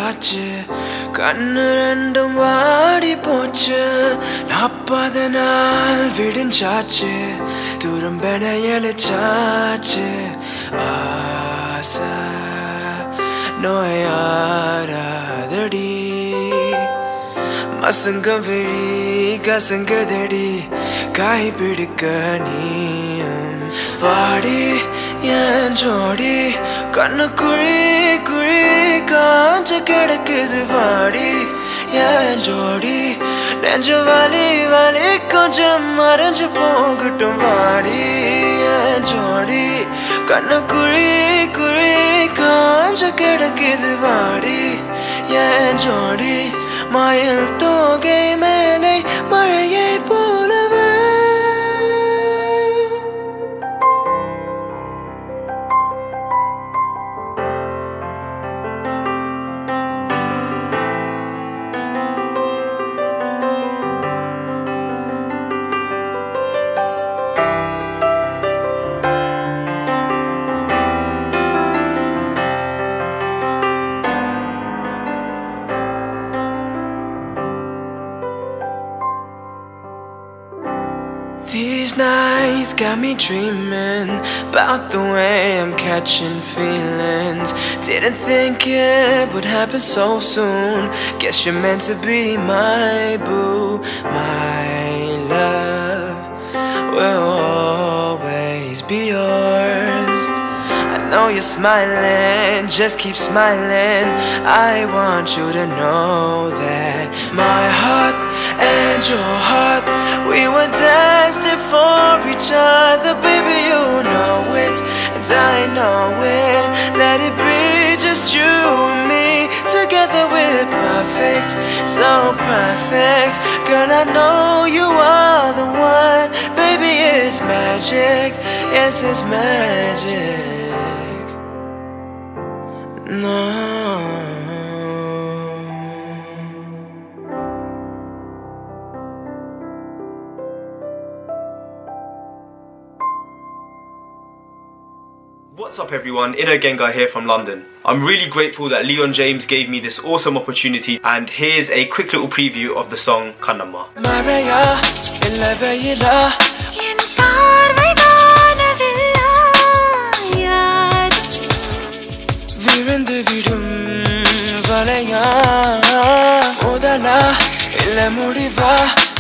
ஆச்சு கண்ணு ரெண்டும் வாடி போச்சு 40 நாள் விடிஞ்சாச்சு துரும்பென எழுச்சாச்சு ஆசை நோயாராதடி மசங்க விழி கசங்கதடி காய் பிடிக்க நீயும் வாடி என் ஜோடி கண்ணு குழி குழி காஞ்ச கிடக்குது வாடி என் ஜோடி நெஞ்சு வலி வலி கொஞ்சம் மறைஞ்சு போகட்டும் வாடி என் ஜோடி கண்ணு குழி குழி காஞ்ச கிடக்குது வாடி என் ஜோடி மயில் தோகை மேலே மழையை போலவே These nights got me dreaming about the way I'm catching feelings. Didn't think it would happen so soon. Guess you're meant to be my boo. My love will always be yours. I know you're smiling, just keep smiling. I want you to know that my heart and your heart, we were destined for each other. Baby, you know it, and I know it. Let it be just you and me. Together we're perfect, so perfect. Girl, I know you are the one. Baby, it's magic, yes, it's magic. No. What's up everyone, Inner Gengar here from London. I'm really grateful that Leon James gave me this awesome opportunity, and here's a quick little preview of the song Kannamma. Mudala illa mudiva